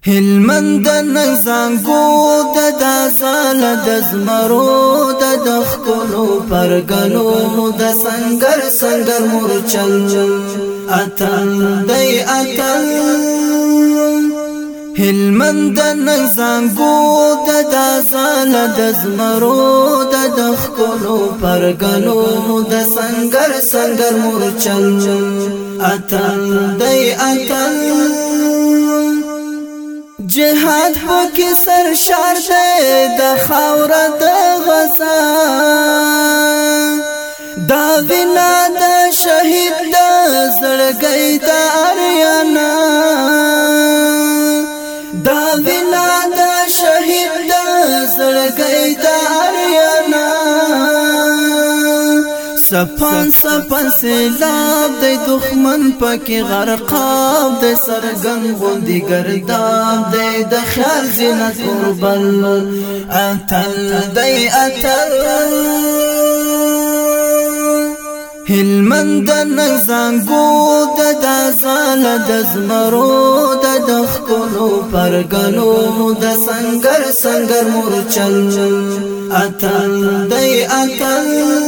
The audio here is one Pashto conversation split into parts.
هلمند نزانګو د دازال د زمرو د دخلو پرګلو د سنگر سنگر مورچل اتل دی اتل هلمند نزانګو د دازال د زمرو د دخلو پرګلو د سنگر سنگر مورچل اتل دی اتل جهاد پکې سرشار دی د خاوره د غزا دا وینا د شهید د زړګي د اریانا دا وینا د شهید د زړګي د اریانا سپان سپان سیلاب د دښمن پکې غرقاب د سرګن غوندي ګرداب د خیال زینت اوربل اتل دی اتل هلمند نزانګو د دازال د زمرو د دخلو پرګلو د سنگر سنگر مورچل اتل دی اتل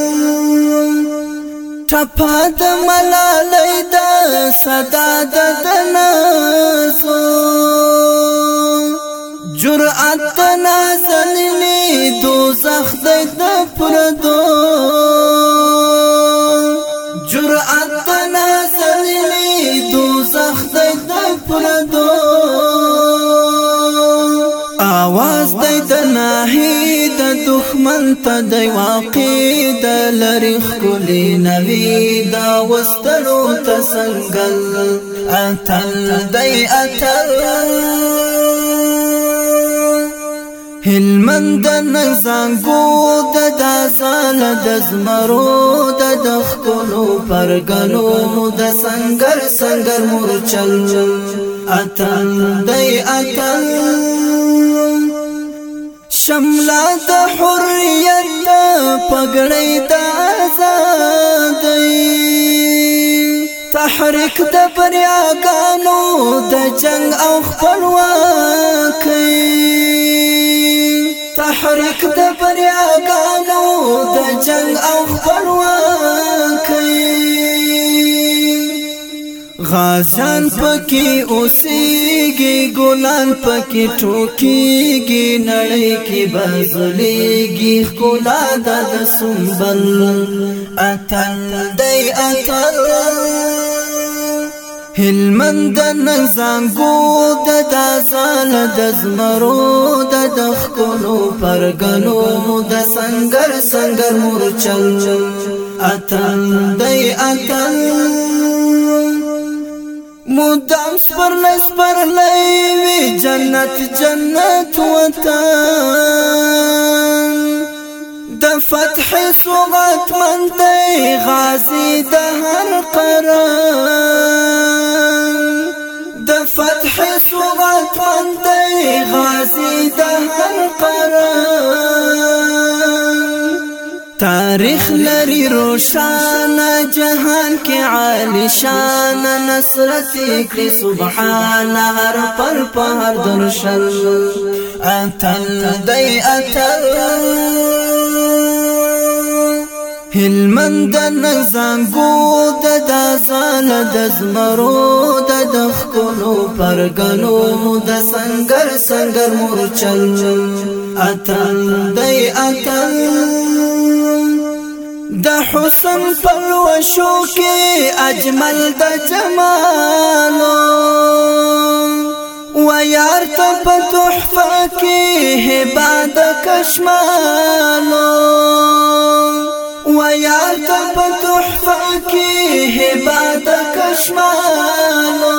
ټپا د ملالۍ د صدا د نازو جرأت د نازلې دوزخ د پردو جرأت د نازلې دوزخ د پردو आवाज د ناهي د دښمن ته د واقع د لری خولي نوي دا وستلو تسنګل اتل دی اتل هلمند نزانګو د دازال د زمرو د دخلو پرګلو د سنگر سنگر مورچل اتل دی اتل شملا د حریت پګړې د آزادۍ تحریک د بریاګانو د جنگ او خپلواکۍ تحریک د بریاګانو د جنگ او خپلواکۍ غازیان پکې اوسېږي ګلان پکې ټوکېږي نړۍ کې بزلېږي ښکلا د سنبل اتل دی اتل هلمند نزانګو د دازال د زمرو د دخلو پرګلو د سنگر سنگر مورچل اتل دی اتل مدام سپرلی وی جنت جنت وطن د فتح سوغت من دی غازی د هر قرن د فتح سوغت من دی غازی د هر قرن تاریخ لري روشان جهان کې عالی شان نصرت کړي سبحان هر پر پهر درشل اتل دی اتل هلمند نزانګو د دازال د زمرو د دخلو پرګلو د سنگر سنگر مورچل اتل دی اتل د حسن پلوشو کې اجمل د جمالو و یار ته په تحفه کې هبه د کشمالو و یار ته په تحفه کې هبه د کشمالو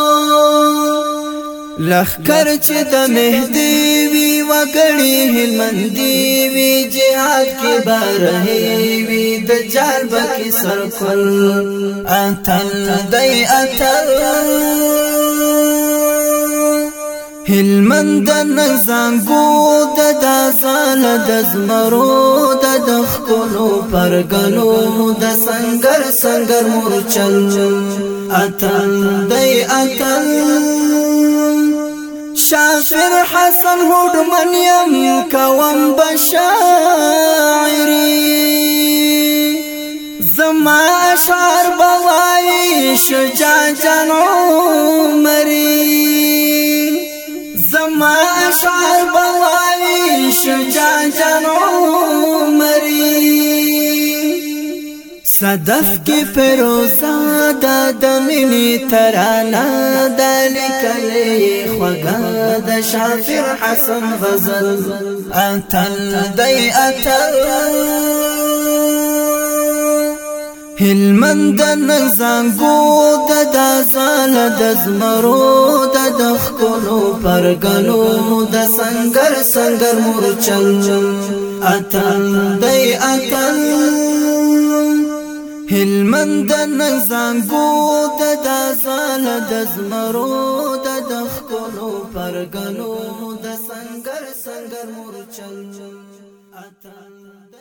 لخر چې د مهدی وی وګړي هلمندي وی جهاد کې بارهي وی د جال بکی سرکل اتل دی اتل هلمند نزانګو د دازال د زمرو د دخلو پرګلو د سنگر سنگر مورچل اتل دی اتل شافر حسن هوډمن یم کوم بشاعری زما اشعار بوای شجاع جان عمری زما اشعار بوای شجاع جان عمری صدف کی فیروزا د مینی ترانه د لیکلې خوږه د شافر حسن غزل اتل دی اتل هلمند نزانګو د دازال د زمرو د خلو پرګلو د سنگر سنگر مورچل اتل دی اتل هلمند نزانګو د دازال د زمرو د خلو پرګلو د سنگر سنگر مورچل اتل